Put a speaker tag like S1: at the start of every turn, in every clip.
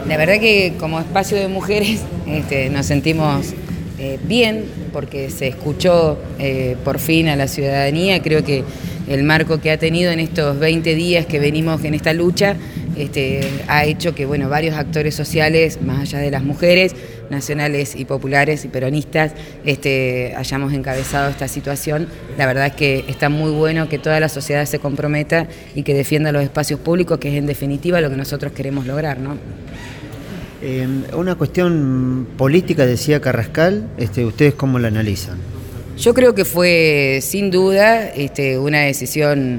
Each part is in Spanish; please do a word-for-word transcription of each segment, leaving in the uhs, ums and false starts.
S1: La verdad que como espacio de mujeres este, nos sentimos eh, bien porque se escuchó eh, por fin a la ciudadanía. Creo que el marco que ha tenido en estos veinte días que venimos en esta lucha este, ha hecho que bueno, varios actores sociales, más allá de las mujeres, nacionales y populares y peronistas, este, hayamos encabezado esta situación. La verdad es que está muy bueno que toda la sociedad se comprometa y que defienda los espacios públicos, que es en definitiva lo que nosotros queremos lograr, ¿no?
S2: Eh, una cuestión política, decía Carrascal, este, ¿ustedes cómo la analizan?
S1: Yo creo que fue sin duda este, una decisión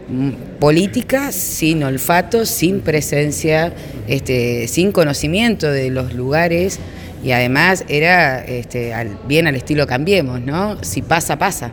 S1: política, sin olfato, sin presencia, este, sin conocimiento de los lugares, y además era este, al, bien al estilo Cambiemos, ¿no? Si pasa, pasa.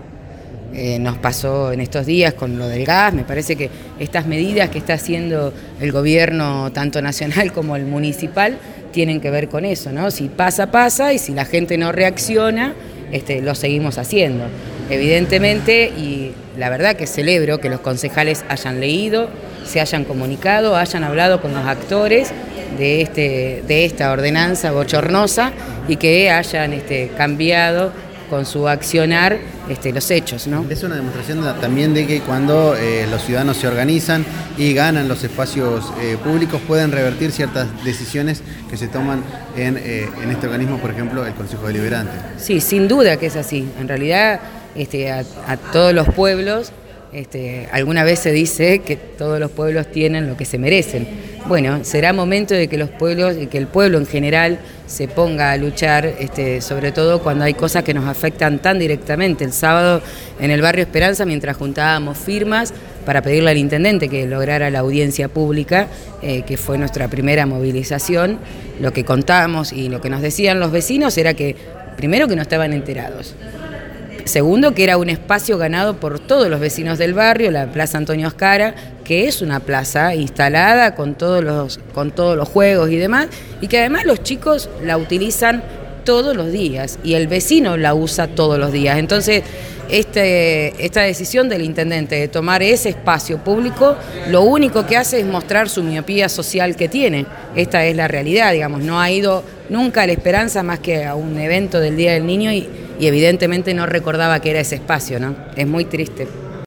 S1: Eh, nos pasó en estos días con lo del gas. Me parece que estas medidas que está haciendo el gobierno, tanto nacional como el municipal, tienen que ver con eso, ¿no? Si pasa, pasa, y si la gente no reacciona, este, lo seguimos haciendo. Evidentemente, y la verdad que celebro que los concejales hayan leído, se hayan comunicado, hayan hablado con los actores de, este, de esta ordenanza bochornosa y que hayan este, cambiado con su accionar este, los hechos, ¿no?
S3: Es una demostración también de que cuando eh, los ciudadanos se organizan y ganan los espacios eh, públicos, pueden revertir ciertas decisiones que se toman en, eh, en este organismo, por ejemplo, el Consejo Deliberante.
S1: Sí, sin duda que es así. En realidad, este, a, a todos los pueblos, este, alguna vez se dice que todos los pueblos tienen lo que se merecen. Bueno, será momento de que los pueblos y que el pueblo en general se ponga a luchar, este, sobre todo cuando hay cosas que nos afectan tan directamente. El sábado en el barrio Esperanza, mientras juntábamos firmas para pedirle al intendente que lograra la audiencia pública, eh, que fue nuestra primera movilización, lo que contábamos y lo que nos decían los vecinos era que, primero, que no estaban enterados. Segundo, que era un espacio ganado por todos los vecinos del barrio, la Plaza Antonio Oscara, que es una plaza instalada con todos los, con todos los juegos y demás, y que además los chicos la utilizan todos los días y el vecino la usa todos los días. Entonces, este, esta decisión del intendente de tomar ese espacio público, lo único que hace es mostrar su miopía social que tiene. Esta es la realidad, digamos, no ha ido nunca a La Esperanza más que a un evento del Día del Niño y, y evidentemente no recordaba que era ese espacio, ¿no? Es muy triste.